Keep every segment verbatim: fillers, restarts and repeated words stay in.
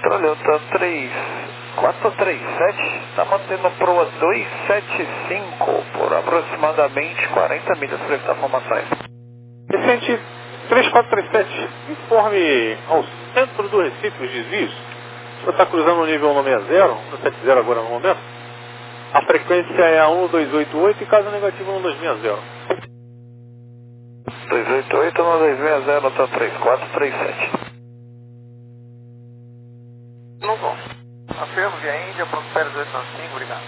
Toyota três quatro três sete, está mantendo proa dois sete cinco por aproximadamente quarenta milhas para evitar formações. Vicente três quatro três sete, informe ao centro do Recife, os desvios. O senhor está cruzando o nível cento e sessenta, cento e setenta agora no momento. A frequência é a um dois oito oito e caso negativo um dois seis zero. dois oito oito, um dois seis zero, nota três quatro três sete. Não bom. Afirmo via Índia, ponto zero dois cinco, obrigado.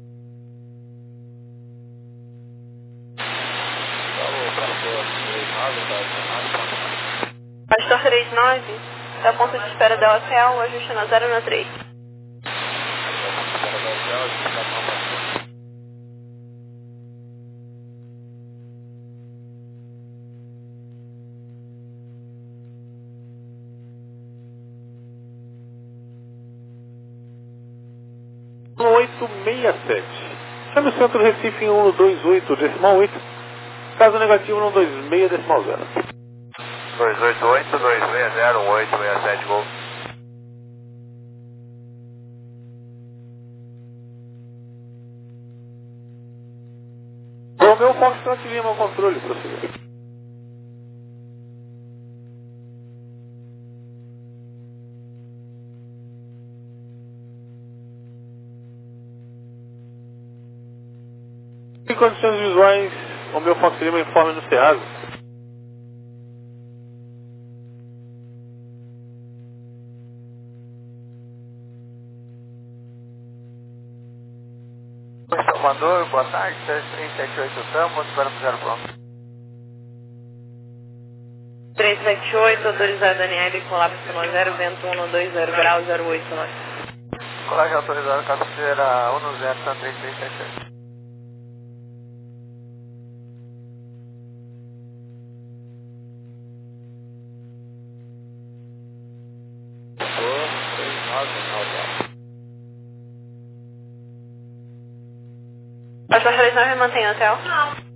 Pastor três nove, da ponto de espera da hotel, ajuste na zero na três. um oito seis sete. Chame o centro do Recife em um dois oito, decimal oito. Caso negativo um dois seis, decimal zero. dois oito oito, dois seis zero, um oito seis sete, gol. Romeu Foxtrot Lima ao controle, prosseguir. Em condições visuais, Romeu Fox Lima informe no SEASA. Salvador, boa tarde, três três sete oito estamos, esperamos zero pronto. três sete oito, autorizado Daniel, colapso zero, vento um dois zero grau, zero oito nove. Colagem autorizado, cabeceira um zero, três três sete oito. Pastor três nove, mantém o hotel? Não.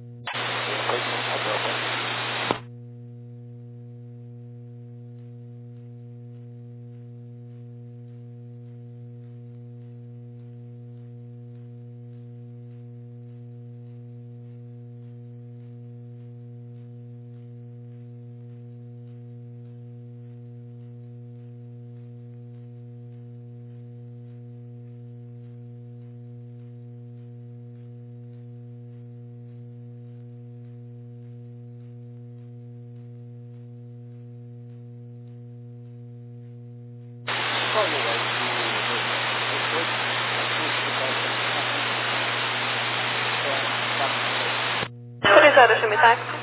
Autorizado, chame táxi.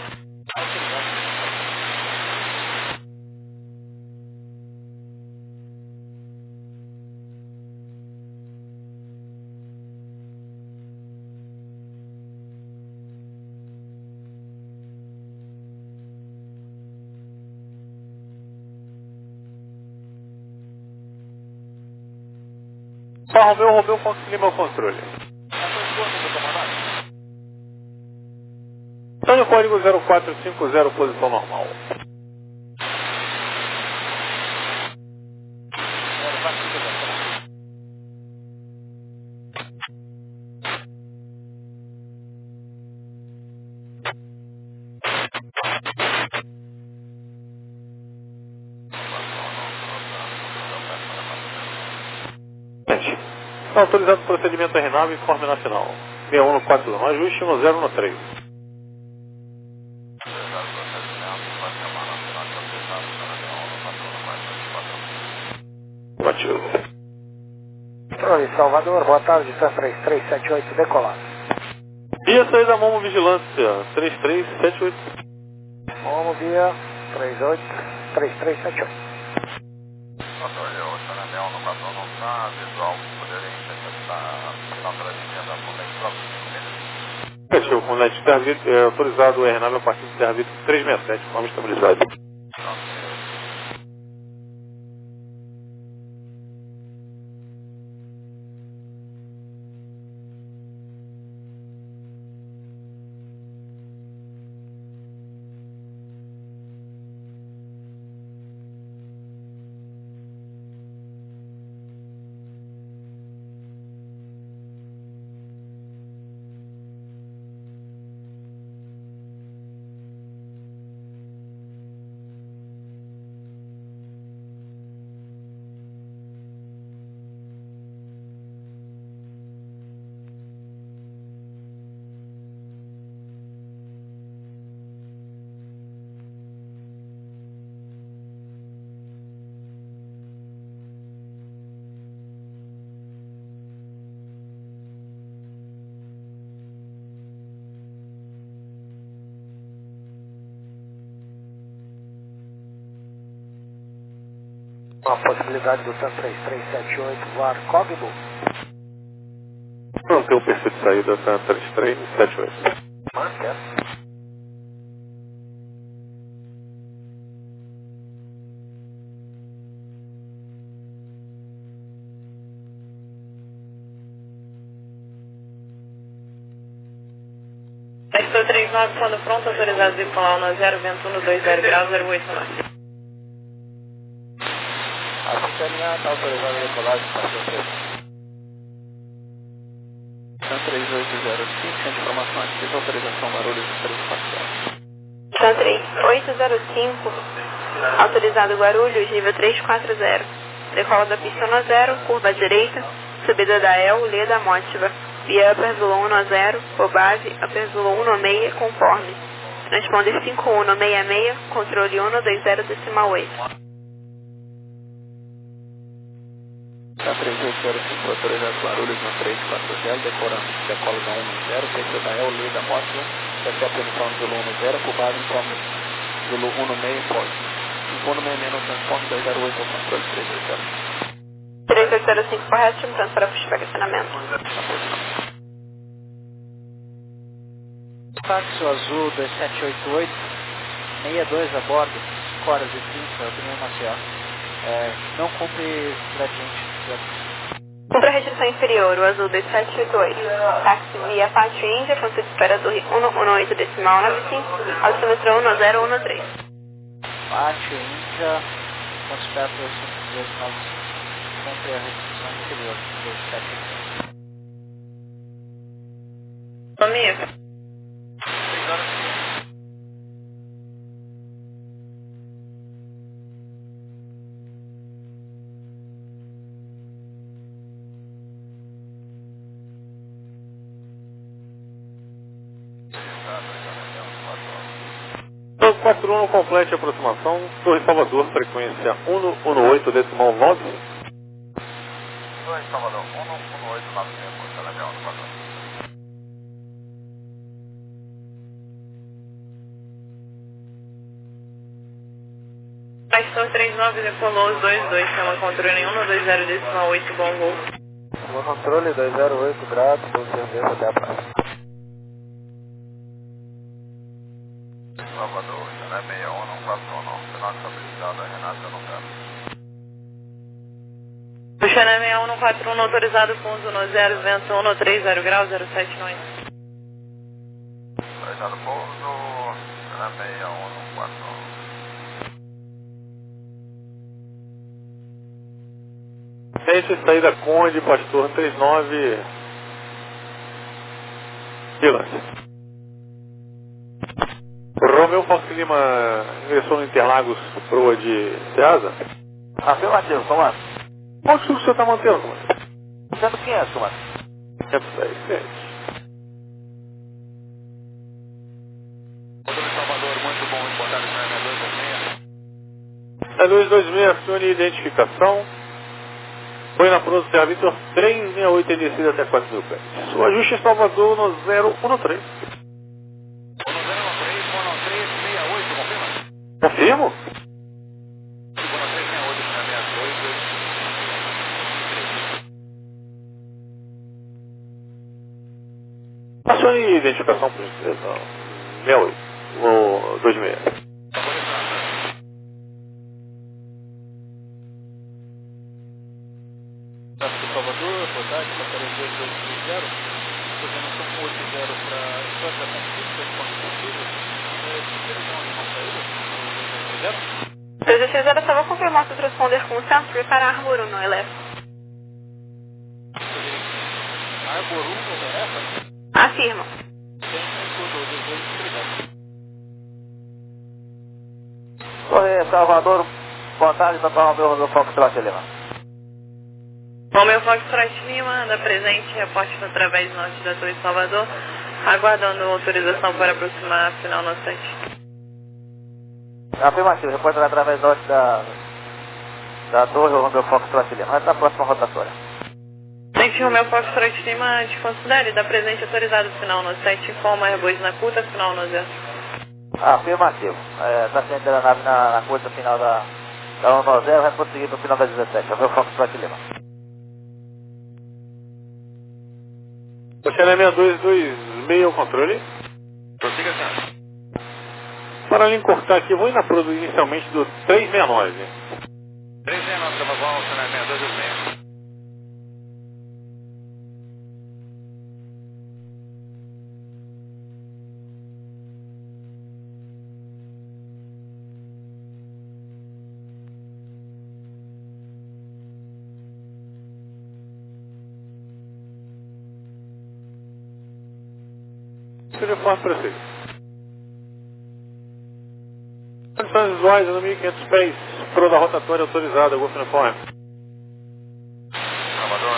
Só Romeu, Romeu Fox Lima ao controle. Antônio código zero quatro cinco zero, posição normal. Está autorizado o procedimento R nove, informe nacional. seis um no quatro um, ajuste no zero no três. Batido. Oi, Salvador, boa tarde, três três sete oito, decolado. E a saída da Momo Vigilância, três três sete oito. Momo via três oito três três sete oito. Olha, o Sanandel no quatro não está, visual, poderia interceptar a final da linha da Fundec próximo cinco milhas. Fechou, com o Net Tervito, é autorizado o R nove a partir do Tervito três seis sete, forma estabilizada. Uma possibilidade do TAM três três sete oito voar Cogbo. Não tem o perfil de saída TAM três três sete oito. Mantendo. Estou trinta e nove, quando pronto, autorizado de decolar um zero, vento um dois zero graus, zero oito nove. A Cicaninha está autorizada a decolagem para o seu TAM três oito zero cinco, sem informação ativa, autorização Guarulhos três quatro zero. TAM três oito zero cinco, autorizado Guarulhos, nível três quatro zero. Decola da pista um zero, curva à direita, subida da E L, Leda Mótiva. Via Upper Zulu um zero, por base, Upper Zulu um seis, conforme. Transponder cinco um seis seis, controle um dois zero decimal oito. TAM três oito zero cinco, autorizado Guarulhos no três quatro zero, decorando, decola da um zero, pista da E L, Leda Mótiva, recebe uniforme Zulu um zero, por base, uniforme Zulu um seis, pode. Informe menos no transporte dois zero oito, ao controle três oito zero. três oito zero cinco, correto, limitando para posicionamento. Táxi azul dois sete oito oito, sessenta e dois a bordo, cinco horas e trinta, opinião Maceió. É, não cumpre gradiente. Cumpre a restrição inferior, o azul dois sete oito oito. Táxi via Pátio Índia, ponto de espera do cento e dezenove decimal noventa e cinco, altímetro um zero um três. Pátio Índia, ponto de espera do cento e dezenove noventa e cinco. Cumpre a restrição inferior, dois sete oito oito. Amigo. quatro um complete a aproximação, Torre Salvador, frequência um um oito decimal nove. Torre Salvador, um um oito nove seis, telegrama no quatro um. Pastor trinta e nove, decolou os dois dois, chama controle um dois zero decimal oito, bom voo. Chama controle dois zero oito graus, posição até a praia. Salvador, Jané seis um um quatro um, final de estabilizada, Renata não quero. O Xané seis um um quatro um, autorizado com uso no zero, vento um três zero graus, zero sete nove. Autorizado pouso, Jané seis um um quatro um. Gente, saída Conde, Pastor trinta e nove. Silêncio. Romeu Fox Lima ingressou no Interlagos proa de Ceasa. Afirmativo, comando. Qual que o senhor está mantendo, comando? cento e quinhentos, comando. cento e seis, gente. Controle Salvador, muito bom, reportagem para dois dois seis. É dois dois seis, acione identificação. Foi na pronta Serra Vitor três seis oito, descida até quatro mil pés. O ajuste em Salvador no zero um três. Confirmo? Acione identificação por gentileza. sessenta e oito. Ou dois seis. Salvador, boa tarde, passaria dois dois três zero, programação oito zero para Santa Francisco, responde possível. Vocês não animam a saída? dois dois três zero, só vou confirmar se o transponder com o centro prepara Arbor um no Elef. Arbor um no Elef? Afirma. Oi, Salvador, boa tarde, para o meu Romeu Foxtrot Lima. Romeu Foxtrot Lima, anda presente, reporte no através norte da Torre Salvador, aguardando autorização para aproximar a final no site. Afirmativo, reporte através norte da, da Torre Romeu Foxtrot Lima. Vai na próxima rotatória. Gente, Romeu Foxtrot Lima, desconsidere, dá presente autorizado final no site, informa Airbus na curta, final no zero. Afirmativo. Está é, saindo da nave na, na curta final da, Então, nós zero vai conseguir no final da dezessete. É o meu Foxtrot Lima. Você é seis dois dois seis o controle. Prossiga, senhor. Para eu encurtar aqui, eu vou ir na produção inicialmente do três seis nove. três seis nove, estamos bom, senhor seis dois dois seis. Seja forte para você. Condições visuais, no mil e quinhentos pés, pro da rotatória autorizada, Golf Uniforme. Salvador,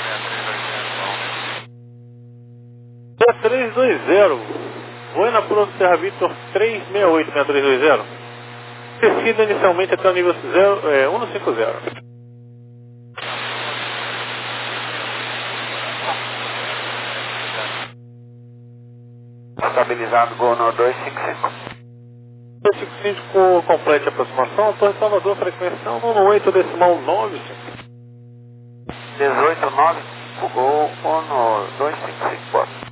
três dois zero, vou na Pro do Serra Victor três seis oito, três dois zero. Descida inicialmente até o nível zero, é, cento e cinquenta. Estabilizado, Gol no dois cinco cinco. dois cinco cinco complete a aproximação, Torre Salvador, frequência um oito decimal nove cinco. dezoito nove, Gol no dois cinco cinco.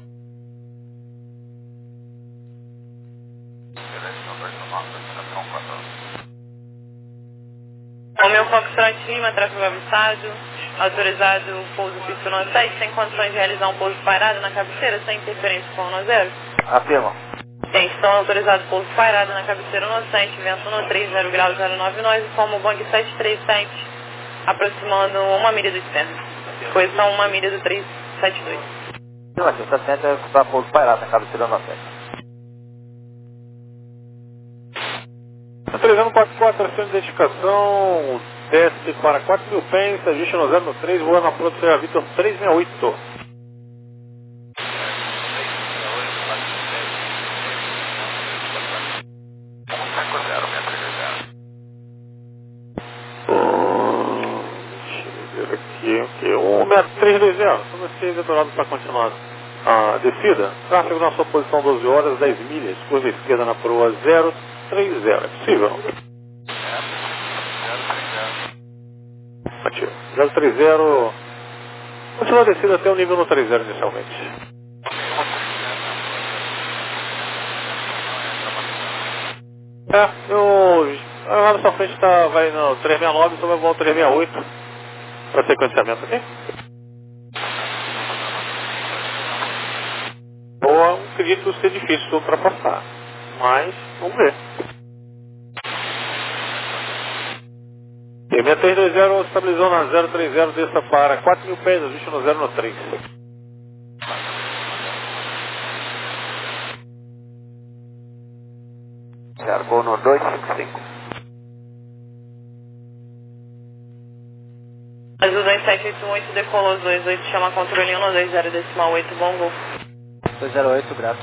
O meu Foxtrot Lima, tráfego avançado, autorizado pouso pista no sete, sem condições de realizar um pouso parado na cabeceira, sem interferência com o no zero. Afirma. Tem, estão autorizados pouso parado na cabeceira no sete, vento no três, zero grau, zero nove, nós informa o Boeing sete três sete, aproximando uma milha do externo. Posição uma milha do três sete dois. Sim, mas está certo para pouso parado na cabeceira no sete. Autorizando quatro quatro, ação de identificação, desce para quatro mil pés, ajuste no zero no três, voando na Pro do Serra Victor três seis oito. Aqui, ok. um seis três dois zero. Se você detonado para continuar a descida, tráfego na sua posição doze horas, dez milhas, curva esquerda na proa zero três zero. É possível? Ativo. zero três zero. Continua a descida até o nível no três zero inicialmente. É, eu. Lá na sua frente tá, vai no três seis nove, então vai voar o três seis oito para sequenciamento aqui. Eu acredito ser difícil de ultrapassar, mas vamos ver. E seis dois zero estabilizou na zero três zero, desça para quatro mil pés, ajuste no zero no três. Gol no dois cinco cinco. Azul dois sete oito oito, decolou os dois oito, chama controle um no dois zero decimal oito, bom gol. dois zero oito, grato.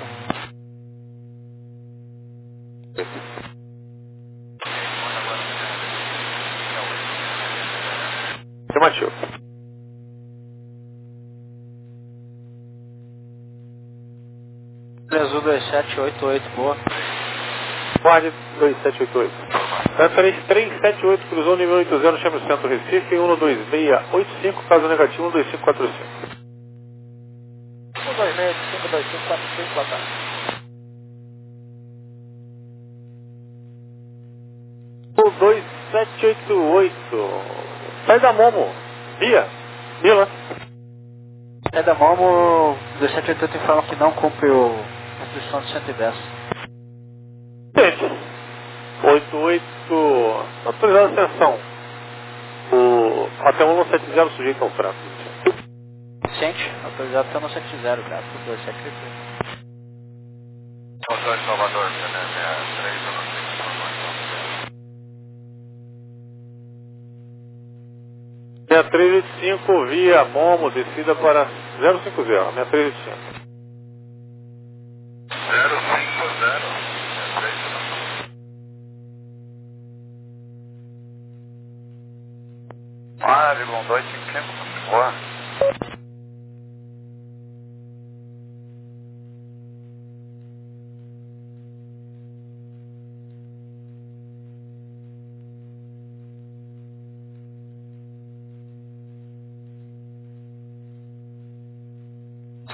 Afirmativo. Azul dois sete oito oito, boa. Guarde dois sete oito oito. Referência três sete oito, cruzou o nível oito zero, chama o centro Recife, um dois seis oito cinco, caso negativo um dois cinco quatro cinco. um dois seis, cinco dois cinco, quatro cinco, boa tarde. um dois sete oito oito. Sai da Momo. Bia. Bila. É da Momo, dois sete oito oito informa que não cumpre o, a instrução de cento e dez. Gente. oito oito. Autorizada a ascensão. O até um sete zero sujeito ao tráfego. Ciente, autorizado até no sete zero, grato, dois sete oito oito. Motor de Salvador, C N M três zero cinco. seis três oito cinco via Momo, descida para zero cinco zero. seis três oito cinco. zero cinco zero. Ah, vírgula dois cinco cinco. Boa.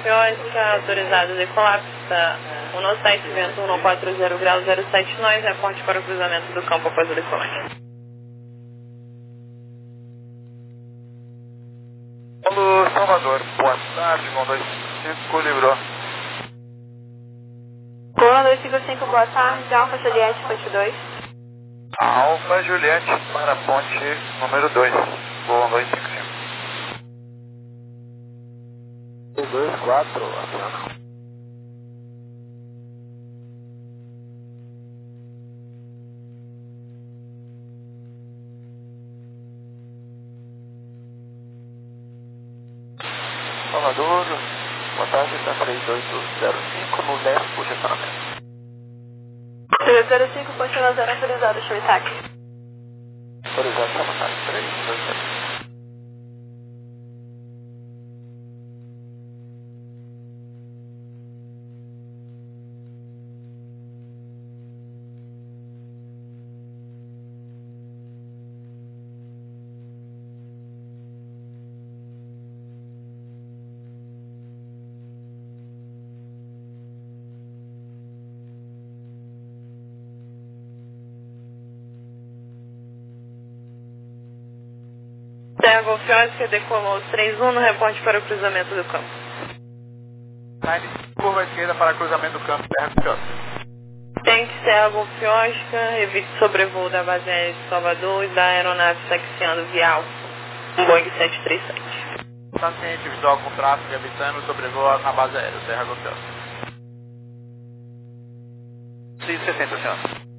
Fiosca, autorizado decolar, pista um sete, vento um quatro zero graus zero sete nós, reporte para o cruzamento do campo após o decolagem. Alô, Salvador, boa tarde, com dois cinco, livrou. Coluna dois cinco cinco, boa tarde, Alfa Juliette, ponte dois. Alfa Juliette para ponte número dois, voo dois cinco cinco. dois quatro, aciona. Salvador, boa tarde, está três oito zero cinco no leste, posicionamento. três zero cinco, ponte zero, autorizado, Schmittag. Autorizado, Schmittag, três dois zero. Terra Golfiosca decolou três um no reporte para o cruzamento do campo. Curva esquerda para cruzamento do campo, Terra Golfiosca. Tanque Terra Golfiosca, evite sobrevoo da base aérea de Salvador e da aeronave taxiando via Alfa, um Boeing sete três sete. Está ciente, visual com tráfego evitando sobrevoa na base aérea, Terra Golfiosca. seis sessenta, senhor.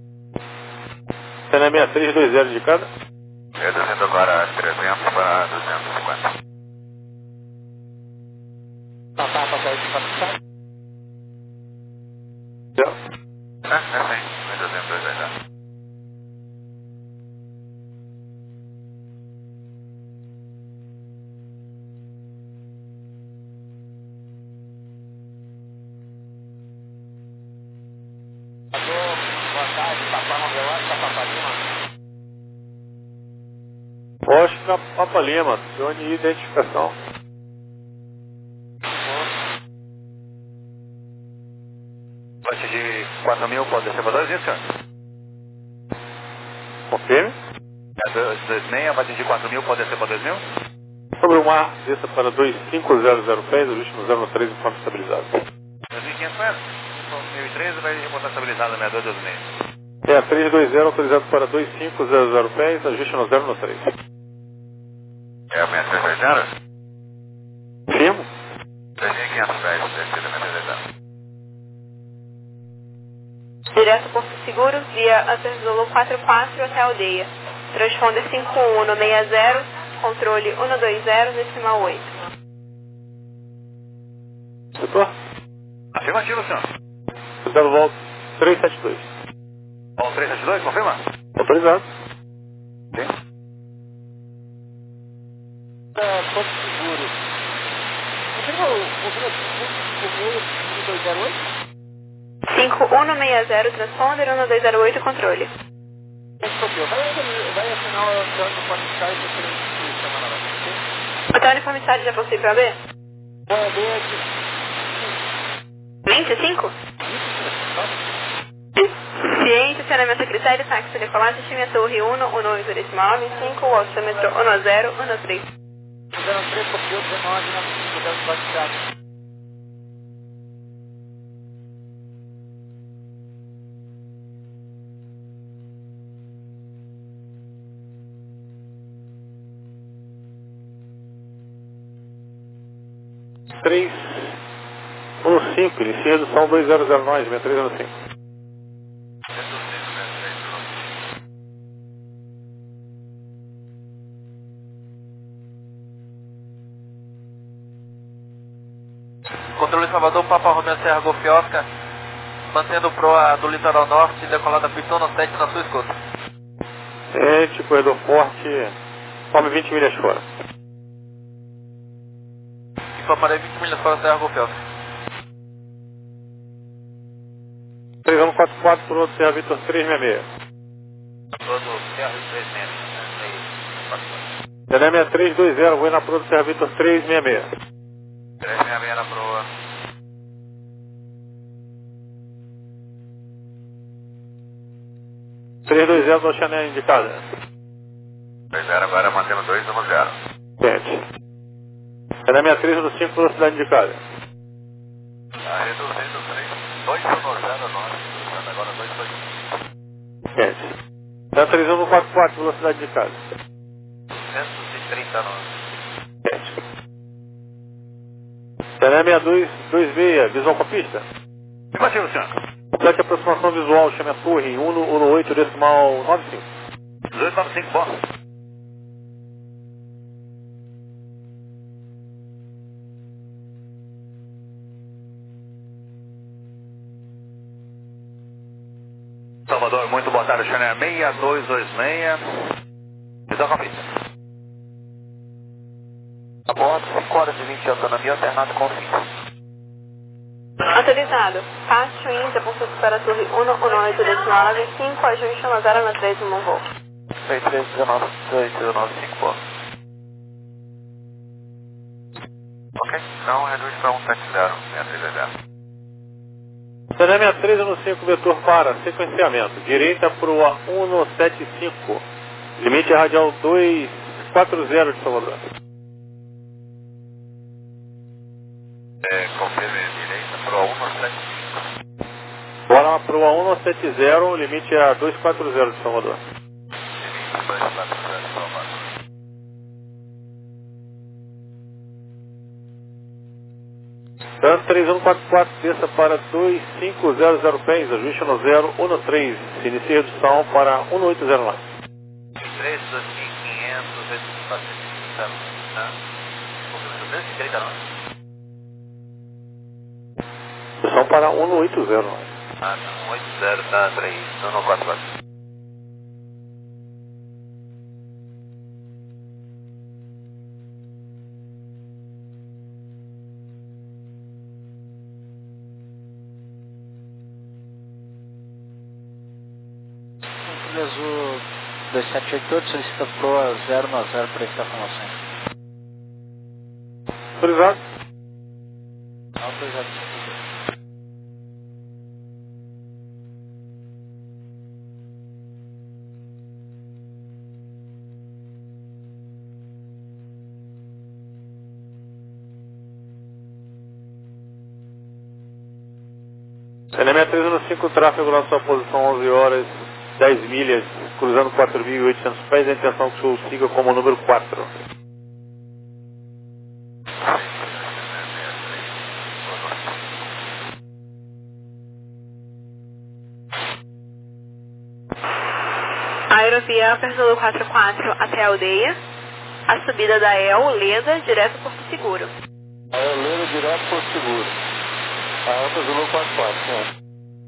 Cena seis três dois zero de cada. Reduzindo agora trezentos para duzentos e cinquenta. Papá, papel de capitão. É, é sim, reduzindo trezentos. Alô, boa tarde, Papá Romelão, Papá Lima. Oscar Papa Lima, zona de identificação. Bate de quatro mil, pode descer para dois, isso, senhor? Confirme. É dois seis, bate de quatro mil, pode descer para dois mil? Sobre o mar, desça para dois cinco zero zero pés, ajuste no zero três em forma estabilizada. dois mil e quinhentos metros. mil e treze vai botar estabilizado na dois dois seis. É, três dois zero autorizado para dois cinco zero zero pés, ajuste no zero três. É a minha três zero? Firmo? dois mil e quinhentos pés, descida minha três zero. Direto Porto Seguro, via Upper Zulu quatro quatro até a aldeia. Transponder cinco um no seis zero, controle um dois zero, decimal oito. Setor? Afirmativo, senhor. Zero volta três sete dois. Bom, três sete dois, confirma? Autorizado. Sim. Porto Seguro. Confirma o um dois zero oito? cinco um no seis zero, transponder um dois zero oito, controle. Vai assinar o plano do Fornificário que você chama lá. Hotel uniformizado já possui para B? É, B é vinte e cinco? Ciente, estacionamento a critério, táxi decolagem, time torre um, um dois nove cinco, alçômetro um zero um três. zero três, copiou dezenove na modelo do Fornificário. três um cinco, inicia redução dois zero zero nove, seis três zero cinco. Controle Salvador, Papa Romeo Serra Golfiosca, mantendo proa do litoral norte, decolada Pitono sete na sua escuta. Ciente, corredor forte, tome vinte milhas fora. Paparei vinte milhas fora Serra Golfiosca. três um quatro quatro, por outro Serra Vitor três seis seis. Todo Serra três seis seis. Dana seis três dois zero, vou na proa do Serra Vitor três seis seis. três seis seis na proa. três dois zero da Chanel indicada. dois zero agora mantendo dois um zero. Sente. Chanel sessenta e três no cinco, velocidade indicada. Está reduzindo três dois um zero nove, agora dois dois um. Sente. Chanel três um no quatro quatro, velocidade indicada. duzentos e trinta e nove. Sente. Chanel sessenta e dois dois seis, visual com a pista. Afirmativo, senhor. Complete aproximação visual, chame a torre, um no oito decimal nove cinco. dezoito nove cinco, bom. Salvador, muito boa tarde, Chanel seis dois dois seis. Visão com a pista. A bordo, cinco horas e vinte de autonomia, alternado com fim. Autorizado. Pátio Inter, ponto para a torre um um oito decimal nove cinco, ajuste uma zero na três um voo. três três um nove dois nove cinco, bom. Ok, então reduz para um sete zero, seis três zero. Chanel sessenta e três no cinco, vetor para, sequenciamento. Direita para o A um no sete cinco. Limite radial dois quatro zero de Salvador. É, confirme direita para o um no sete cinco. Bora para o A um no sete zero, limite é dois quatro zero de Salvador. Limite dois quatro zero de Salvador. Trans três um quatro quatro, desça para dois cinco zero zero pés, ajuste no zero um no três, se inicia redução para um no oito zero nove. três dois mil e quinhentos, vezes quatrocentos, né? duzentos e trinta e nove. Redução para um no oito zero nove. Ah, não, oito zero, tá, três, não, não, quatro quatro. Azul dois sete oito oito solicita Proa zero nove zero para esta formação. Autorizado. Autorizado. Chanel sessenta e três no cinco, tráfego na sua posição onze horas, dez milhas, cruzando quatro mil e oitocentos pés, a intenção que o senhor siga como número quatro. Aerovia Persolo quatro quatro até a aldeia. A subida da E L, Leda, direto Porto Seguro. A Helena direto por seguro. A Alta Zulu quatro quatro, senhor.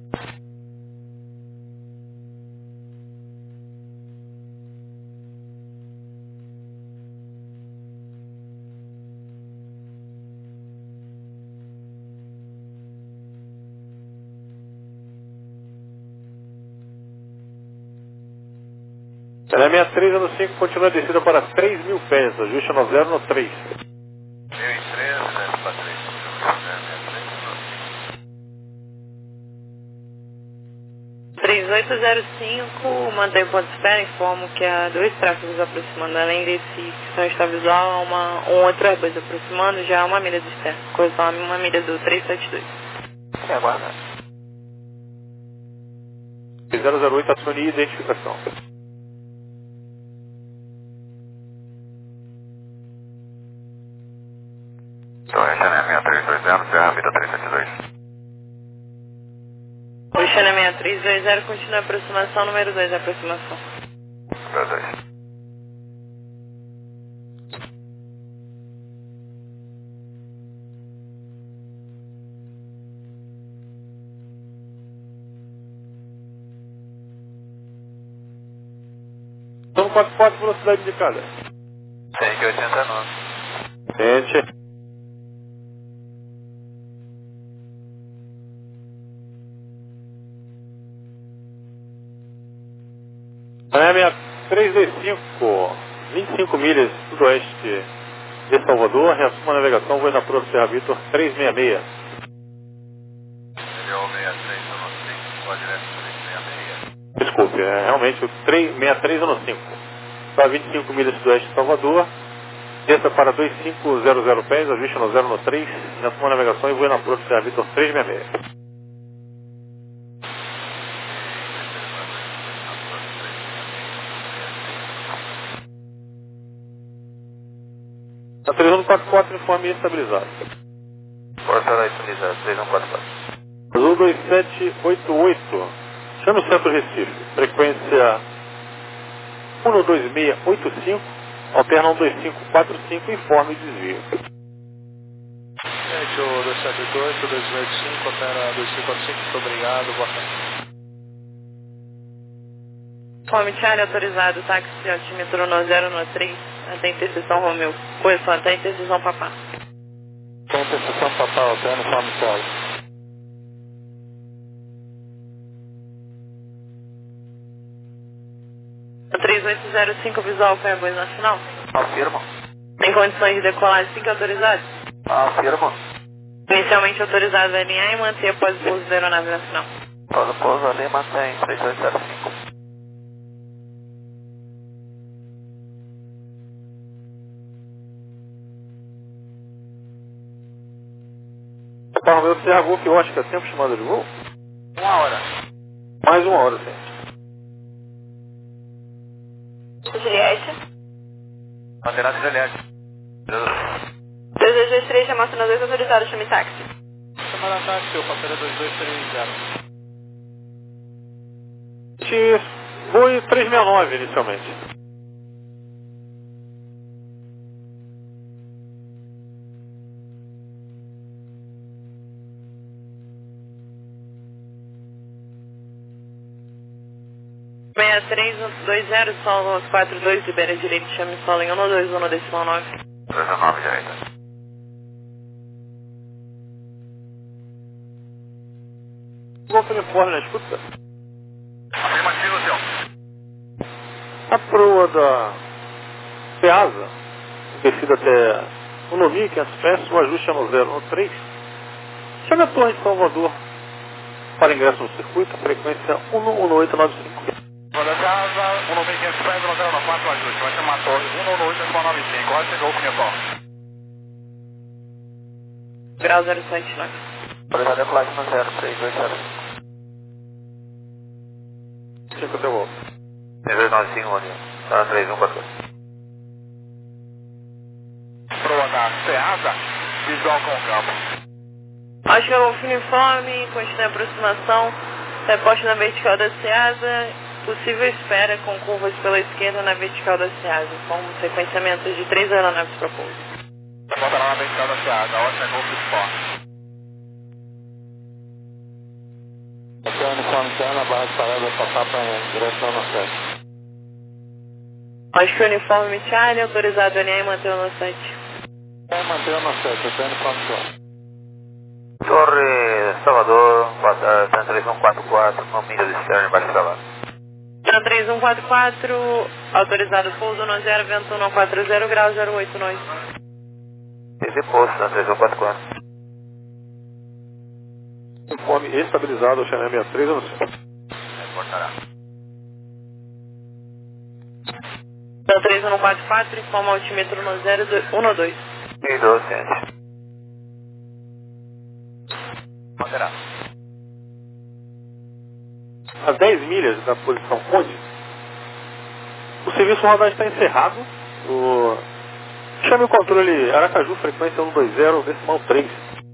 Chanel sessenta e três no cinco, continua a descida para três mil pés, ajuste no zero no três. mil e treze, desce para três. três oito zero cinco, mantém o ponto de espera, informo que há dois tráfegos aproximando, além desse que são está visual, há uma, um outro Airbus aproximando, já há uma milha de espera, corresponde a uma milha do trezentos e setenta e dois. E aguarda. zero zero oito, acione identificação. Então é Chanel sessenta e três dois zero, Serra Vida trezentos e setenta e dois. O Chanel sessenta e três dois zero continua a aproximação, número dois, aproximação. Número dois. Então quatro quatro, velocidade indicada. cento e oitenta e nove. Gente. Chanel três dois cinco, vinte e cinco milhas sudoeste de Salvador, reassuma a navegação, voo na Proa Serra Vitor trezentos e sessenta e seis. Ele é o sessenta e três, eu não sei, pode direto trezentos e sessenta e seis. desculpe, é realmente o sessenta e três um cinco. Para vinte e cinco milhas sudoeste de Salvador. Desça para dois cinco zero zero pés, ajuste no zero no três, na sua navegação e voe na Prof. Vitor trezentos e sessenta e seis. A três um quatro quatro, informe estabilizado. Força estabilizada, três um quatro quatro. Azul dois sete oito oito. Chame o centro Recife. Frequência um dois seis oito cinco. Alterna um dois cinco quatro cinco. Informe o desvio. Sete, o dois sete oito oito, dois oito cinco, opera dois cinco quatro cinco, muito obrigado, boa tarde. Informe Charlie autorizado, táxi altímetro no zero no três, até interseção Romeu. Correção até interseção Papá. Até interseção Papá, opera no informe Charlie. três oito zero cinco, visual Fairboys Nacional. Afirma. Tem condições de decolar assim que autorizado? Afirma. Inicialmente autorizado a alinhar e manter após o pouso da aeronave nacional. Após o pouso ali, mantém três oito zero cinco. Para o meu Serra Golf Oscar, tempo chamado de voo? Uma hora. Mais uma hora, gente. Juliette. Bandeirada Juliette. dois dois dois três, chama no dois autorizado, chame táxi. Chamada táxi, o papel dois dois três zero. Te voe trezentos e sessenta e nove inicialmente. seis três dois zero, solo quatro dois, libera direito, chame solo em um dois um, decimal nove. dezenove direita. Golf uniforme na escuta. Afirmativo, senhor. A proa da Ceasa, descida até o mil e quinhentos pés, o ajuste é no zero no três. Chame a Torre de Salvador para ingresso no circuito, a frequência um um oito nove cinco. Roda casa, um mil e quinhentos pés, zero no quatro, ajuste. Vai chamar a torre um um oito nove cinco. Quase chegou o uniforme. Grau zero sete nove. Autorizado a decolagem no zero três dois zero cinco. cinco até o alto. três dois nove cinco, Rodinho. Tá três um quatro. Proa da Ceasa, visual com o campo. Acho que é o uniforme, continue a aproximação, reposte na vertical da Ceasa, possível espera com curvas pela esquerda na vertical da Ceasa, com sequenciamento de três aeronaves propostas. Volta lá na vertical da Ceasa, a ótima Golf Sport. Aqui é o uniforme Charlie, na barra de parada, Papá para direção no sete. Acho que o uniforme Charlie, autorizado a alinhar e manter o no sete. É, manter no sete, aqui é o uniforme Charlie. Torre Salvador, três um quatro quatro, no milha de Stern, Baixo Salvador. três um quatro quatro, autorizado pouso no zero, vento um quatro zero, grau zero oito nove. Esse posto, na três um quatro quatro. Informe estabilizado, o Chanel sessenta e três, eu não sei. Reportará. três um quatro quatro, informa altímetro no zero um dois. E doze, gente. Ponderá. A dez milhas da posição onde o serviço radar está encerrado. O... Chame o controle Aracaju, frequência um dois zero, decimal três.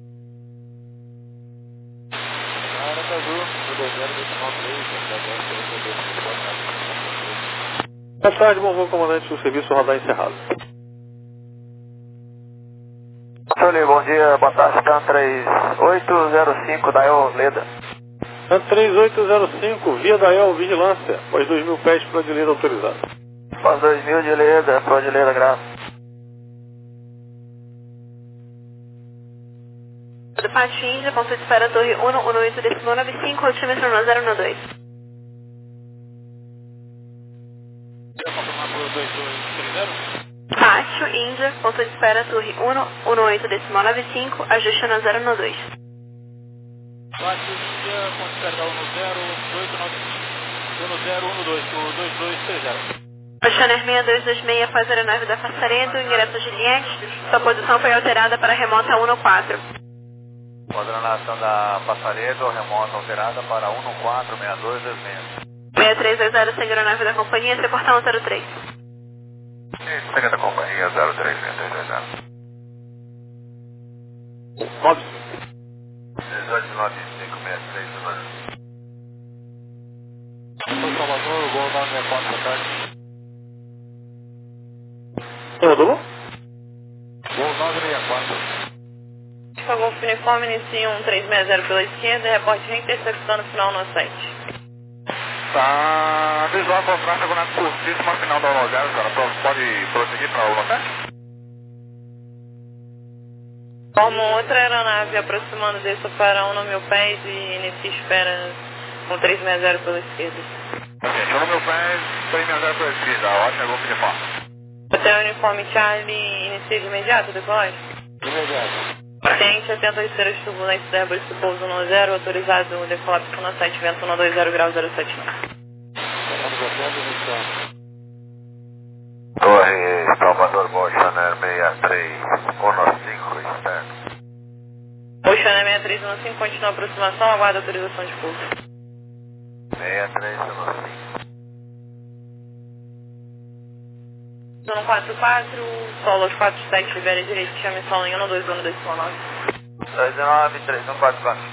Aracaju, um dois zero, decimal três, Boa tarde, bom voo, comandante do serviço radar encerrado. Controle, bom dia, boa tarde, TAM três oito zero cinco, Dael Leda. TAM três oito zero cinco, via Dael, vigilância, após dois mil pés para a dileira autorizada. Após dois mil de Leda, para de Leda, graça. Do Pátio Índia, ponto de espera torre um um oito, decimal nove cinco, altímetro no zero um dois. Pátio Índia, ponto de espera torre um um oito, decimal nove cinco, ajuste no zero um dois. Pátio Índia, ponto de espera um zero, oito nove cinco. um zero um dois, dois dois três zero. Oceaner seis dois dois seis faz aeronave da Passaredo, ingresso Juliette. Sua posição foi alterada para remota um quatro. Coordenação da Passaredo, remota alterada para um quatro seis dois dois seis. seis três dois zero, segue a aeronave da companhia, seu portão zero três. Segue da companhia zero três seis dois dois zero. nove dezoito nove cinco seis três dois. São Salvador, Gol nove seis quatro, boa tarde. Tudo? Gol nove seis quatro. Golf Uniforme, inicia um três seis zero pela esquerda, reporte reintersecção no final no sete. Tá, visual contrato agora curtíssima, final da um zero, cara. Pode prosseguir para o sete? Forma outra aeronave aproximando desse para um no mil pés e inicia espera com três seis zero pela esquerda. Ok, um no mil pés, três seis zero pela esquerda, ótimo, Golf Uniforme. Hotel Uniforme Charlie, inicia de imediato, decolagem? Imediato. Paciente, atento às esteiras turbulências da Airbus pouso um zero, autorizado decolar para sete, vento um dois zero grau zero sete nove. Estamos atento, iniciando. Torre Salvador, Oceaner seis três um cinco, externo. Oceaner seis três um cinco, continua a aproximação, aguarda autorização de pouso. seis três um cinco. um quatro quatro, solo aos quatro sete, libera direito, chame solo em um dois um dois nove. dois nove três um quatro quatro.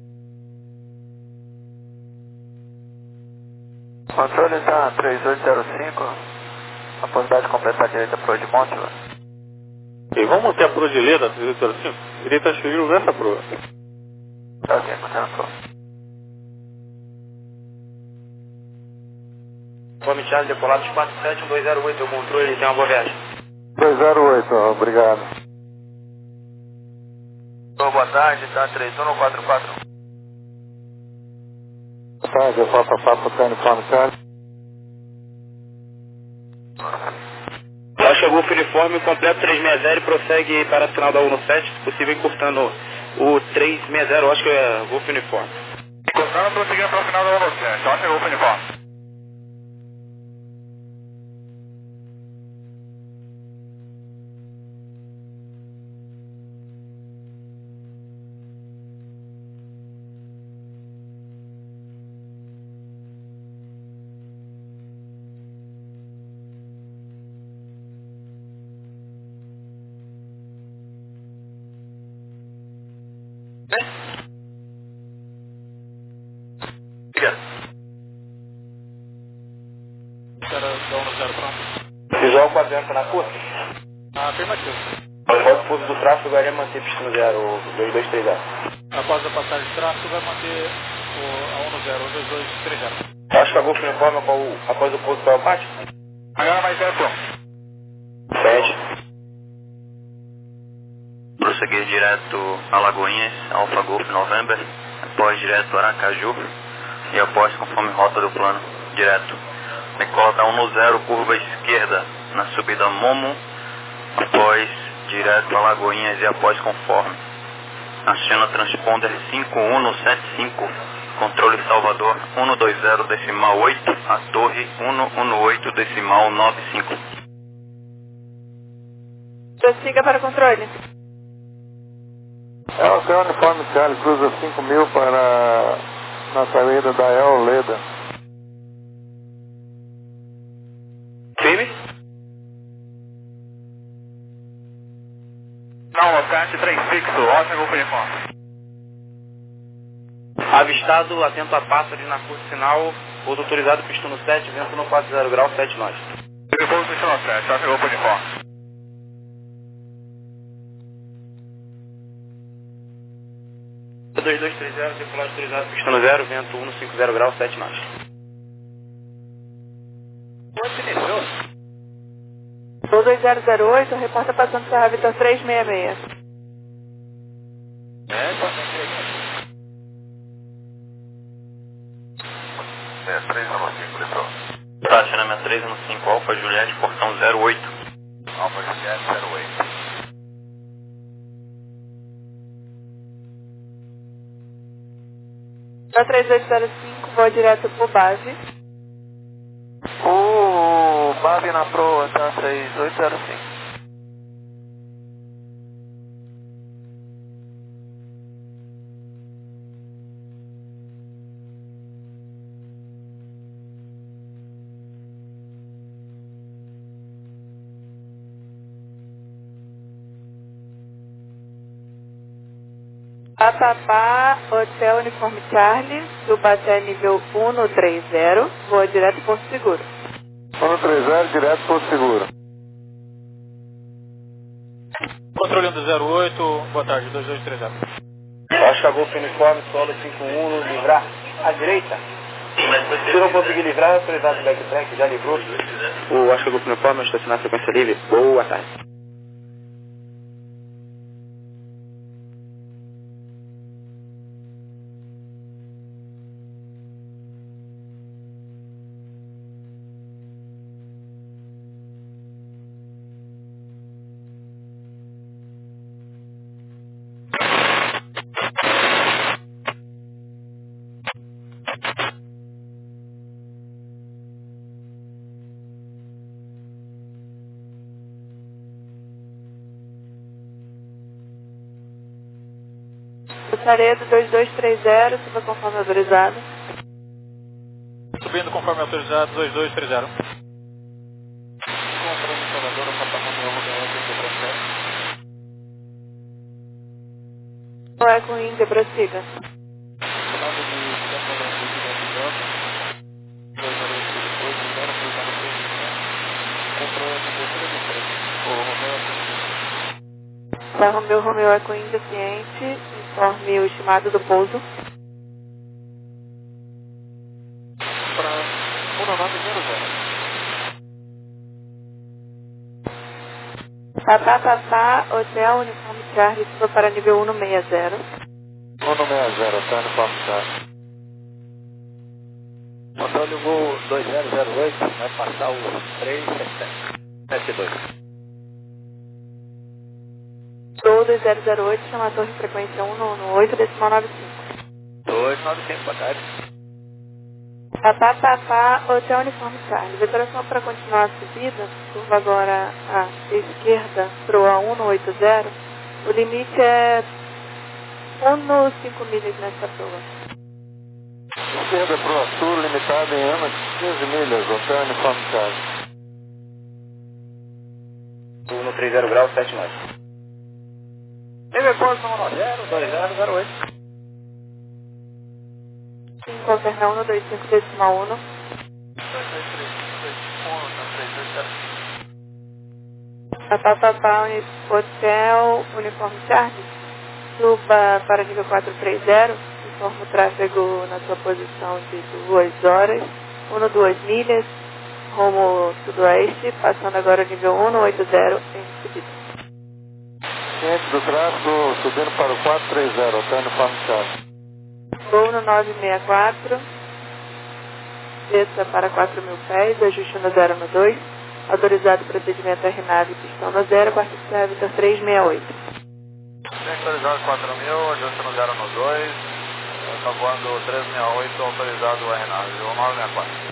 Controle está três oito zero cinco, a possibilidade de completar a direita pro de monte. E vamos manter a proa de Leda, três oito zero cinco. Direita a seguir nessa proa. Tá ok, mantendo a proa. Conforme Charlie, decolado quatro sete um dois zero oito, o controle, tem uma boa viagem. dois zero oito, obrigado. Boa tarde, tá três um quatro quatro. Boa tarde, eu faço a Papa Hotel Uniforme Charlie. Baixa Golf Uniforme, completo três seis zero e prossegue para a final da um sete, se possível encurtando o três seis zero, acho que é Golf Uniforme. Encurtando, prosseguindo para a final da um sete, ótimo, Golf Uniforme. Visual quatro zero na curta. Afirmativo. Após o pouso do tráfego, vai manter pistão zero, dois dois três zero. Após a passagem de tráfego, vai manter o, a um zero, dois dois três zero. Acho que a Golf Uniforme após, após o pouso para o pátio. Agora mais zero. sete. Prosseguir direto a Lagoinhas, Alfa Golf November, após direto Aracaju e após conforme rota do plano, direto. Decola da um zero, curva esquerda, na subida Momo, após direto a Lagoinhas e após conforme. Aciona transponder cinco um sete cinco, controle Salvador um dois zero decimal oito, a torre um um oito decimal nove cinco. Prossiga para o controle. É o seu uniforme Charlie, cruza cinco mil para na saída da El Leda. Firme? Não, locate trem fixo, ótimo, Golf Uniforme. Avistado, atento a pássaro na curva final, pouso autorizado, pistão no sete, vento no quatro zero grau, sete nove. Pouso pistão no sete, ótimo, Golf Uniforme. dois dois três zero, decolagem autorizado, pistão no zero, vento um cinco zero grau, sete nove. dois zero zero oito, reporta passando para a Vitor três seis seis. É, três um cinco, litrou. Taxa na três um cinco, Alfa Juliette, portão zero oito. Alfa Juliette zero oito. Na três oito zero cinco, vou direto para base. O Babi na proa, tá seis oito zero cinco. Papapá, Hotel Uniforme Charlie, Subaté nível um três zero, voa direto Porto Seguro. um três zero, direto Porto Seguro. Controle um zero oito, boa tarde, dois dois três zero. Oscar Golf Uniforme, solo cinco um, livrar à direita. Se não conseguir livrar, autorizado o backtrack, já livrou. O Oscar Golf Uniforme, estacionar frequência livre. Boa tarde. Saredo dois dois três zero, suba conforme autorizado. Subindo conforme autorizado, dois dois três zero. Controle Salvador, Papa Romeo, Romeo, processo. Não é com Índia, prossiga. Comando de Santa Francisco de Antijoca, dois zero oito zero, cruzado três mil. Controle de terceira de três. O Romeo, Tá, Romeu, Romeu é com Índia, ciente, informe o estimado do pouso. para um nove zero zero. Papá, papá, Hotel Uniforme Charlie, suba para nível um seis zero. um seis zero, tá Uniforme Charlie. Antônio Gol dois zero zero oito, vai passar o três sete dois. Gol dois zero zero oito, chama a torre frequência um um oito, decimal nove cinco. dois nove cinco, boa tarde. Papá, papá, Hotel Uniforme Charlie. Vibração para continuar a subida, curva agora à esquerda, proa um oito zero. O limite é um vírgula cinco milhas nessa proa. Esquerda Proa Sul, limitado em ama quinze milhas, Hotel Uniforme Charlie. um três zero graus, sete nove. Nível Porto um zero dois zero zero oito. cinco, alterna um dois cinco, decimal um. dois dois três um, três dois zero. Papá, papá, uni- Hotel Uniforme Charlie. Suba para nível quatrocentos e trinta, informa o tráfego na sua posição de duas horas, um duas milhas, rumo sudoeste, passando agora o nível um oito zero em subida. Ciente do tráfego, subindo para o quatrocentos e trinta, Hotel Uniforme Charlie. Voo no novecentos e sessenta e quatro, desça para quatro mil pés, ajuste no zero no dois, autorizado procedimento R nave, pistão no zero, parte de Vitor trezentos e sessenta e oito. Autorizado quatro mil, ajuste no zero no dois, está voando trezentos e sessenta e oito, autorizado o R nove, um nove seis quatro.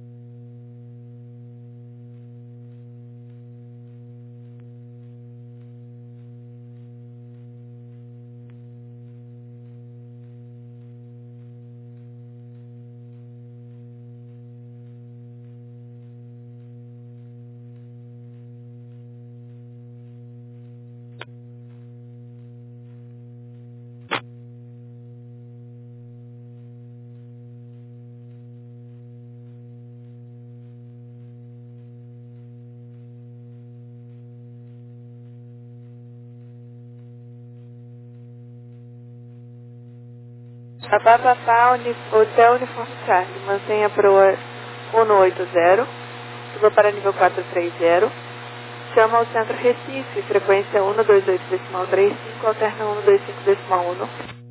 Papá, papá, uni, Hotel Uniforme Charlie, mantenha proa um oito zero, suba para nível quatrocentos e trinta, chama ao centro Recife, frequência um dois oito decimal trinta e cinco, alterna um dois cinco decimal um.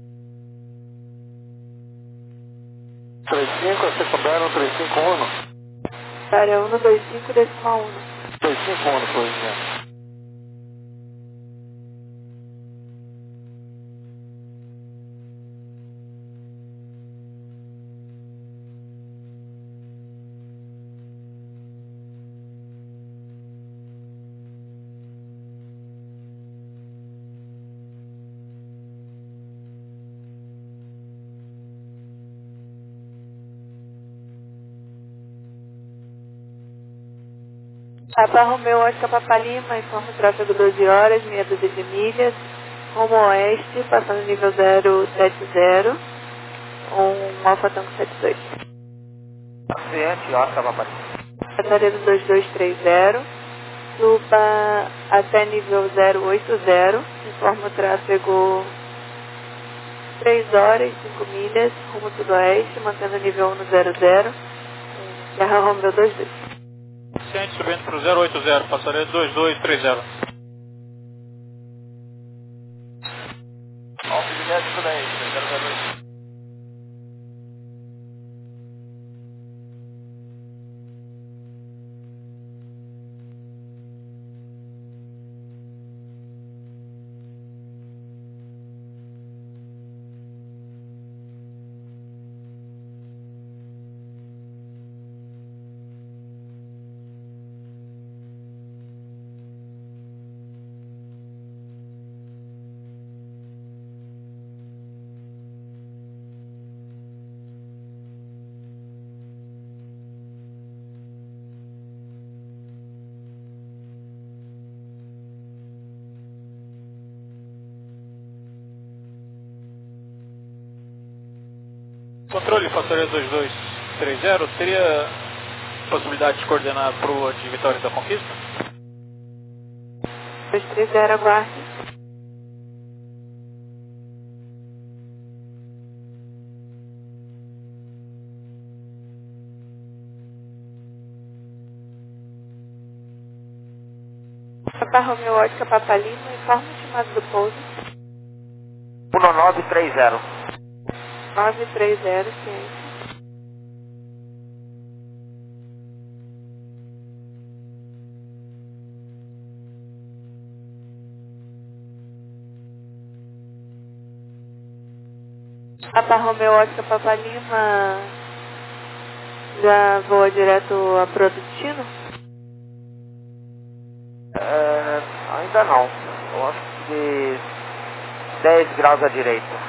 trinta e cinco, a secundária trezentos e cinquenta e um. Área um dois cinco decimal um. trezentos e cinquenta e um, por exemplo. Papa Romeu Oscar Papa Lima, informa o tráfego doze horas, meia dúzia de milhas, rumo oeste, passando nível zero sete zero, um Alfa Tango setenta e dois. Paciente, Oscar Papa Lima. Catarina dois dois três zero, suba até nível zero oito zero, informa o tráfego três horas, cinco milhas, rumo sudoeste, mantendo nível um no zero zero, Serra Romeu dois dois. Paciente subindo para o zero oito zero, passaria dois dois três zero. Alfa Juliette, Prudente, zero zero dois. Controle, passaria dois dois três zero, teria possibilidade de coordenar para o de Vitória da Conquista? dois três zero, aguarde. Papa Romeu Oscar Papa Lima, informa o estimado do pouso. um nove três zero. nove três zero, ciente. Papa Romeu Oscar Papa Lima já voa direto a pro destino? É, ainda não. Eu acho que dez graus à direita.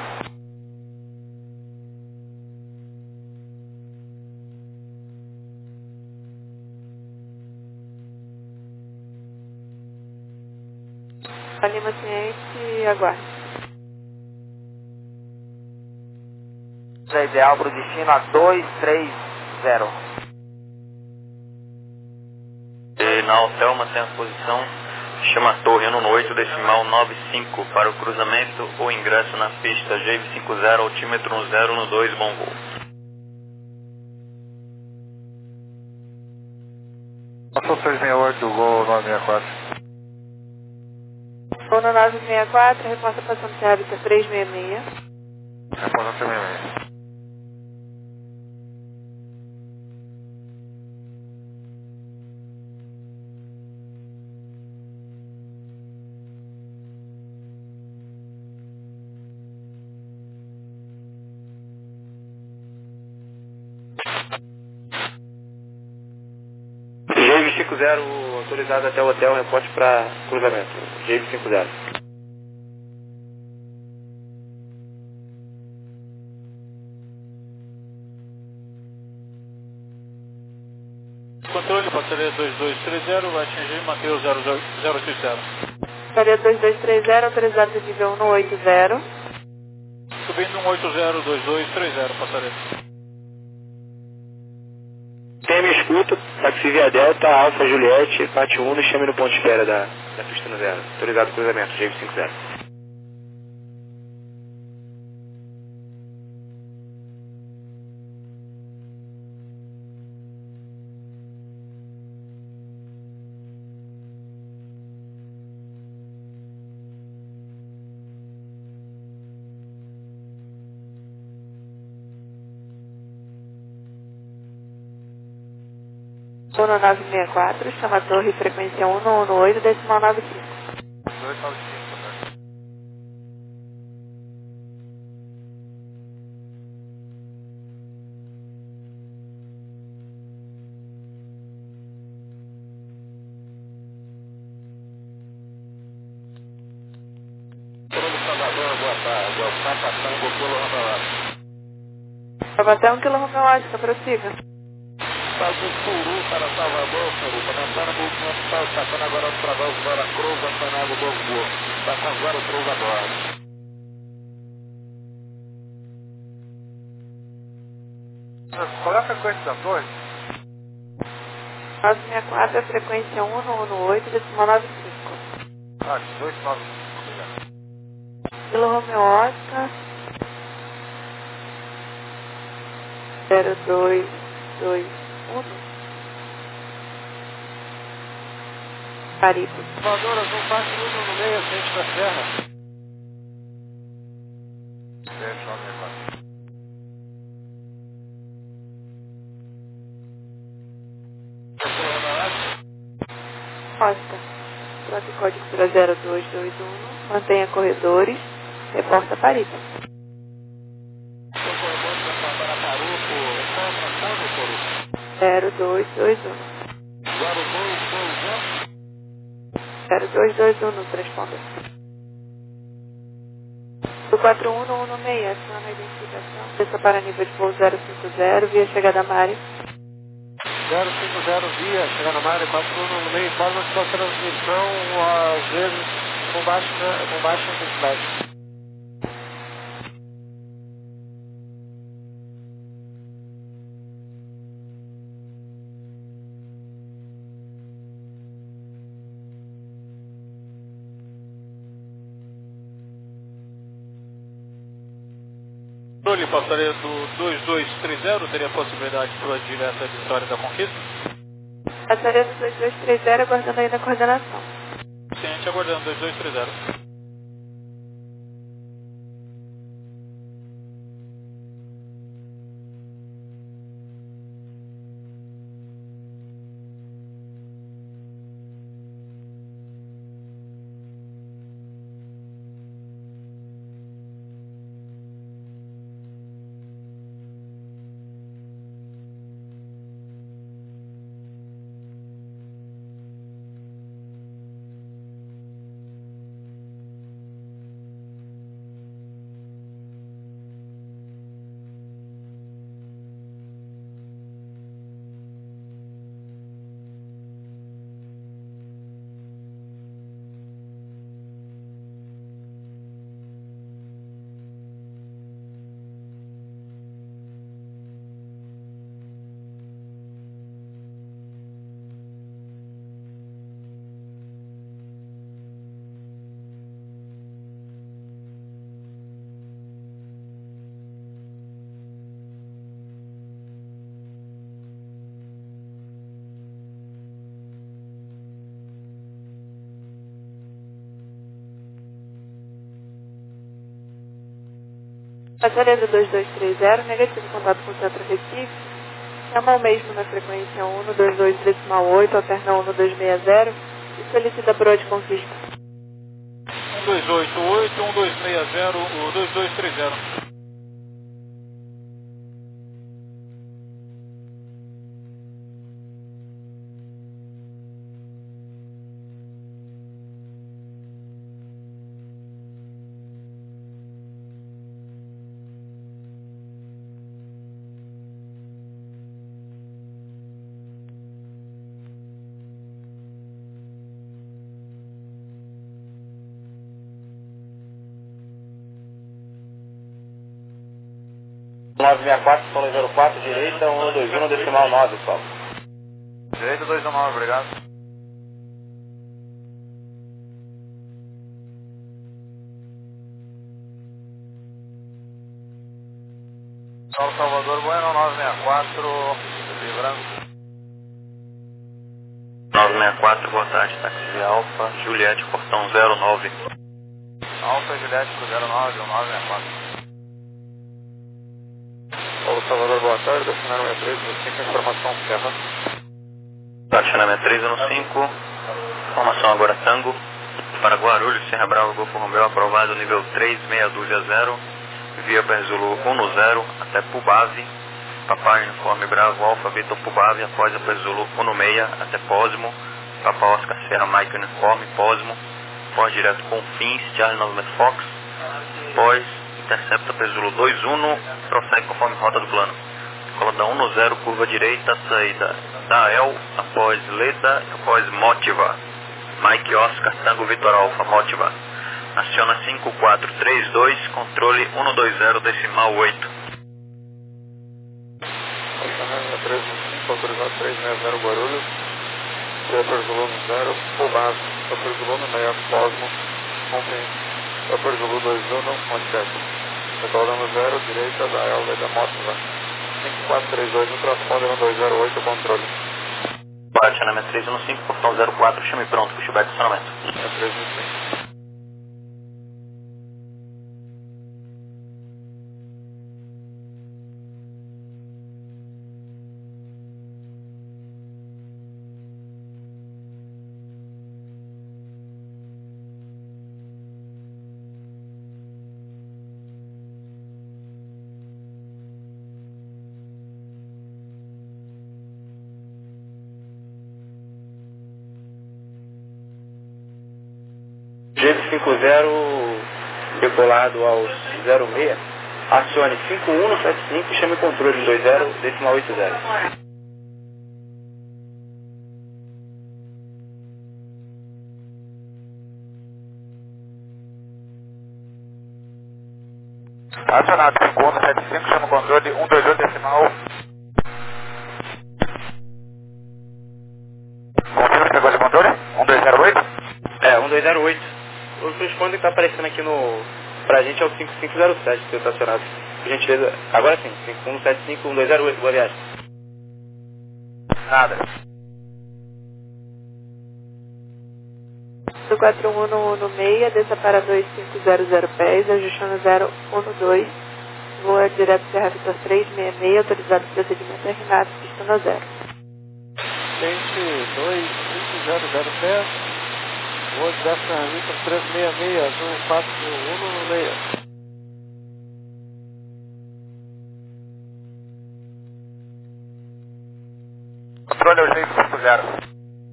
Papa Lima ciente, aguarde. É ideal para o destino a dois três zero. E na hotel mantém a posição, chama a torre no oito decimal nove cinco para o cruzamento ou ingresso na pista G cinquenta, altímetro um zero no dois, bom voo. Passou seis seis oito do Gol nove seis quatro. Voo no nove seis quatro, reporta passando Serra Vista três seis seis. Reporta três seis seis. G cinquenta, autorizado até o hotel, reporte para cruzamento. G cinquenta. Controle, passaria dois dois três zero, vai atingir e manter o zero oito zero. Passaria dois dois três zero, autorizado de nível um no oito zero. Subindo um oito zero dois dois três zero, passaria. Quem me escuta, táxi via Delta, Alfa Juliette, parte um, e chame no ponto de espera da, da pista no zero. Autorizado cruzamento, G cinquenta. Voo no nove seis quatro, chama a torre, frequência um no um no oito, decimal nove cinco. dois nove cinco, né? Papa Tango, quilômetro Oscar, prossiga. Faz o Suru para Salvador, Suru. Começando o movimento, está sacando agora através do Veracruz, acionado o Bosgo. Está com zero três a bordo. Qual é a frequência da torre? nove seis quatro, a frequência um um um oito, decimal nove cinco. Ah, dezoito nove cinco, obrigado. Kilo Romeo Oscar. zero dois dois um. Paripo. Salvador, azul quatro um no meio, frente da serra. dez nove quatro. Oscar. Troca o código para zero dois dois um. Mantenha corredores. Reporta Paripo. zero dois dois um. zero dois dois um no transponder. O quatro um um no meio, aciona a identificação. Desça para nível de voo zero cinco zero, via chegada Mari. zero cinco zero via, chegando na área, quatro um no meio, informa que sua transmissão, às vezes, com baixa, com baixa intensidade. Controle, passaria do dois dois três zero, teria possibilidade de sua direta de Vitória da Conquista? Passaria do dois dois três zero, aguardando aí na coordenação. Ciente, aguardando dois dois três zero. Passaria do dois dois três zero, negativo contato com o centro Recife. Chama o mesmo na frequência um no dois dois decimal oito, alterna um no dois seis zero e solicita por onde conquista. um dois oito oito, um dois seis zero, o dois dois três zero. nove seis quatro, Solo zero quatro, direita, um dois um, decimal nove, Solo. Direita dois nove, obrigado. Solo Salvador Bueno, nove seis quatro, livrando. nove seis quatro, boa tarde, táxi Alfa, Juliette, portão zero nove. Alfa Juliette zero nove, nove seis quatro. Solo Salvador, boa tarde, destinaram é três um cinco, informação Serra. Taxinamento três um cinco, informação agora Tango, para Guarulhos, Serra Brava, Golfo Romeu, aprovado nível três seis dúzia zero, via Perzulu um zero até Pubave, Papai Uniforme Bravo, Alfa Vitor Pubave, após a Perzulu um seis até Pósimo, Papa Oscar Serra Mike Uniforme, Pósimo, pós direto Confins, Charlie November Fox, pós intercepta Perzulu dois um, prossegue conforme rota do plano. Cola da um zero, curva direita, saída da E L, após Leda, após Motiva. Mike Oscar, Tango Vitor Alfa, Motiva. Aciona cinco quatro três dois, controle cento e vinte, decimal oito. Acionando três um cinco, autorizado três seis zero Guarulhos. Upper Zulu zero, full base. Upper Zulu meia, Cosmo. Ontem, Upper Zulu dois um, Montevideo. Retornando zero, direita da E L da Motiva. cinco quatro três dois, no transponder um dois zero oito, controle. Acionamento três um cinco, portão zero quatro, chame pronto, pushback acionamento. É três um cinco. G cinco zero decolado aos zero seis, acione cinco um sete cinco e chame controle dois zero, decimal oito zero. Acionado cinco um sete cinco, chama o controle cento e vinte e oito, decimal. Confirma que pegou esse controle? um dois zero oito? É, um dois zero oito. O transponder que está aparecendo aqui no, pra gente é o cinco cinco zero sete, que está acionado. Por gentileza, agora sim, cinco um sete cinco um dois zero oito, boa viagem. Nada. Do quatro um no, no meia, desça para dois cinco zero zero pés, ajustando zero um dois, voa direto Serra Vitor três seis seis, autorizado procedimento R N A T, pista no zero. Tente dois cinco zero zero pés, voa direto Serra Vitor três seis seis, azul quatro um no meia. Controle é o G cinco zero.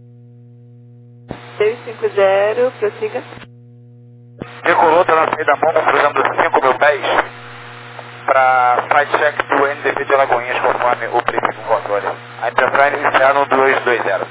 G cinco zero, prossiga. Decolou pela saída Mongo, cruzando cinco mil pés para flight check do N D P de Alagoinhas, conforme o previsto no controle. A Enterprise iniciando dois dois zero.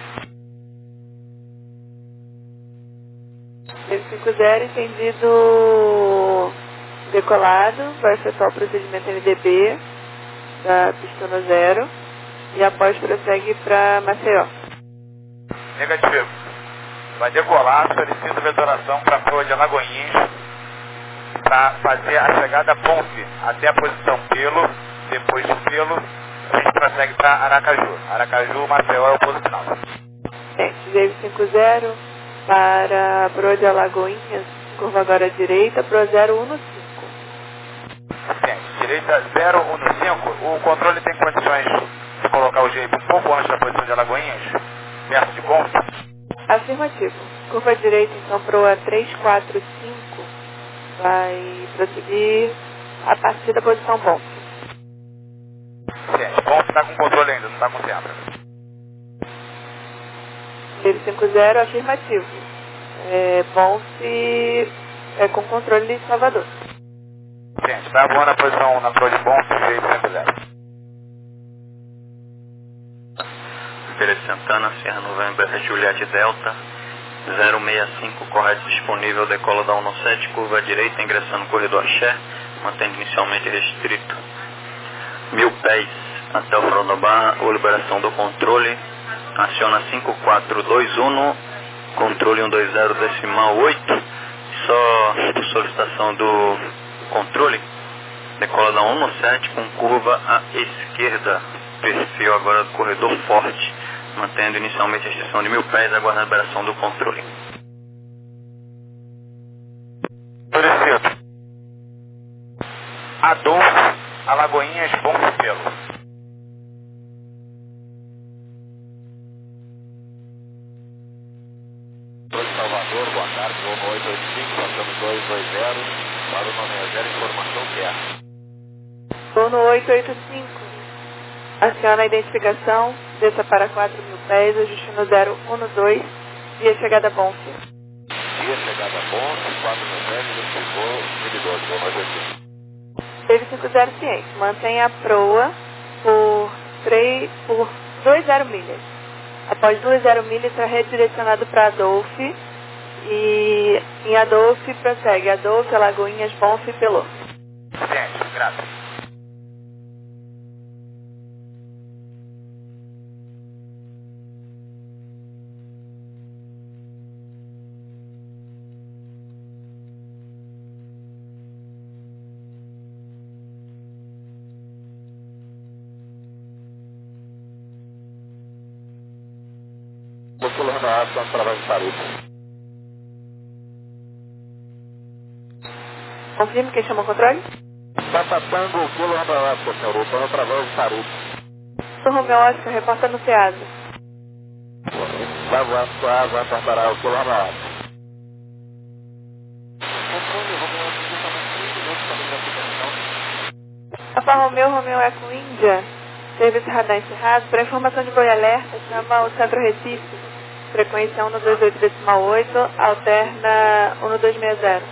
G cinco zero, entendido decolado, vai efetuar o procedimento N D B da pista no zero e após prossegue para Maceió. Negativo. Vai decolar, solicita vetoração para a proa de Alagoinhas para fazer a chegada Ponce até a posição Pelo, depois de Pelo, a gente prossegue para Aracaju. Aracaju, Maceió é o ponto final. Gente, G cinco zero para a proa de Alagoinhas, curva agora à direita, proa zero um cinco. Gente, direita zero um cinco, o controle tem condições de colocar o G um pouco antes da posição de Alagoinhas, perto de Ponce? Afirmativo. Curva direita, então, proa três quatro cinco, vai prosseguir a partir da posição Ponce. Gente, Ponce está com controle ainda, não está com centro. G cinco zero, afirmativo. É, Ponce é com controle de Salvador. Gente, está voando na posição na proa de Ponce, G cinco zero. Felipe Santana, Sierra November, Juliette Delta, zero seis cinco, correto disponível, decola da cento e sete, curva à direita, ingressando no corredor Axé, mantendo inicialmente restrito mil pés até o front da barra, ou liberação do controle, aciona cinco quatro dois um, controle cento e vinte, decimal oito, só por solicitação do controle, decola da cento e sete com curva à esquerda, perfil agora do corredor forte, mantendo inicialmente a extensão de mil pés, aguardando a liberação do controle. Solicito. Adolfo, Alagoinhas, Ponce Pelo. Salvador, boa tarde, voo oito oito cinco, passamos dois dois zero, para o nove zero, informação que é. Voo no oito oito cinco. Aciona a identificação, desça para quatro mil pés, ajustando zero um dois, via chegada Ponce. Via chegada Ponce, quatro mil pés, identificou, mil e doze, voo mais aqui. G cinco zero ciente, mantenha a proa por três, por dois zero milhas. Após duas zero milhas, será redirecionado para Adolphe e em Adolphe prossegue Adolphe, Alagoinhas, Bonf e Pelô. Gente, graças. Kilo Romeo Oscar, através de Saruto. Confirme quem chama o controle? Papa Tango, Kilo Romeo Oscar, senhor, Upa, através de Saruto. Sou Romeo Oscar, reporta no SEASA. Vai voar sua asa, apertará o Kilo Romeo Oscar. Alfa Romeo, Romeo Eco Índia, serviço radar encerrado. Para informação de voo e alerta, chama o Centro Recife. Frequência um dois oito decimal oito, alterna um dois seis zero.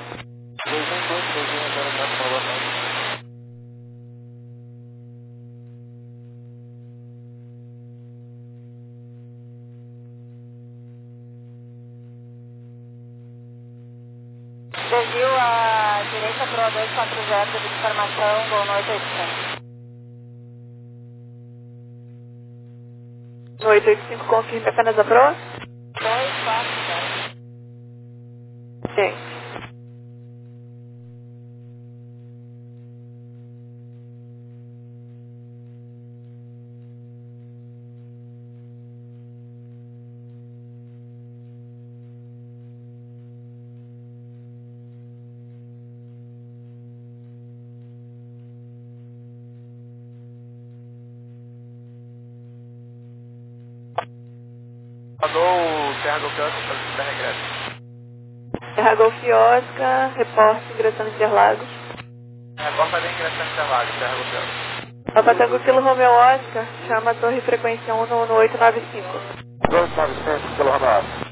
Desvio à direita para o dois quatro zero, de informação, voo no oito oito cinco. No oito oito cinco, confirme apenas a proa? dois quatro zero. Sim. Mandou o Serra Golf Oscar para solicitar regresso. Serra Golf Oscar, reporte, ingressão em Interlagos. Agora fazer ingressão em Interlagos, Serra Golf Oscar. Alfa Tango Kilo Romeo Oscar, chama a torre frequência um no oito nove cinco. dois nove cinco, Kilo Romeo Oscar.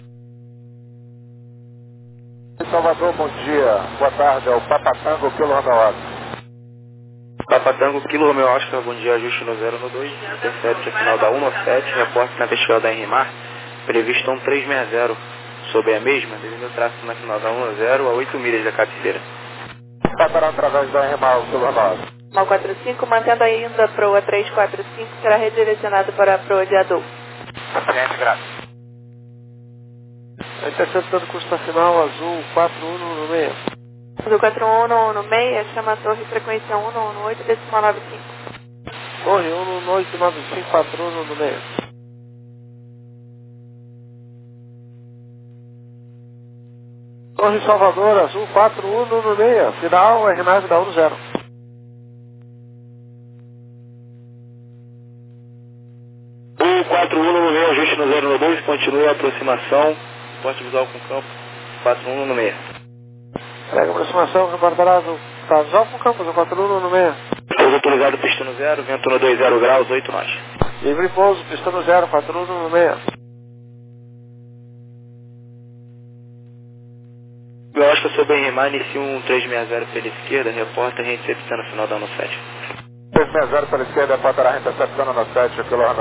Em Salvador, bom dia. Boa tarde, é o Papa Tango, Kilo Romeo Oscar. Papa Tango, Kilo Romeo Oscar, bom dia, ajuste no zero no dois, intercept a final da um no sete, reporte na vestibular da Henrimar, previsto um três seis zero, sobre a mesma, devido ao tráfego na final da um no zero a oito milhas da cabeceira. Passará através da Henrimar, Kilo Romeo Oscar. Mal quatro cinco, mantendo ainda a proa três quatro cinco, será redirecionado para a proa de Adolfo. Gente, graças. Interceptando custa final, azul quatro um no meio. Do quatro um no, no meia, chama a torre frequência um no, no oito decimal nove cinco. Torre um no oito nove cinco, quatro um no meio. Torre Salvador, azul quatro um no meio. Final, R nove da um zero. um quatro um no meio, ajuste no zero no dois, continua a aproximação, porte visual com campo, quatro um no meio. Pega a aproximação, reportará do casal com campo, do quatro um no meio. Pouso autorizado, pista no zero, vento no dois zero graus, oito nós. Livre pouso, pista no zero, quatro um no meio. Eu acho que eu sou bem remar, inicio um três seis zero pela esquerda, reporta a recepção no final da um no sete. três seis zero pela esquerda, reportará a intercepção no sete, Kilo Romeo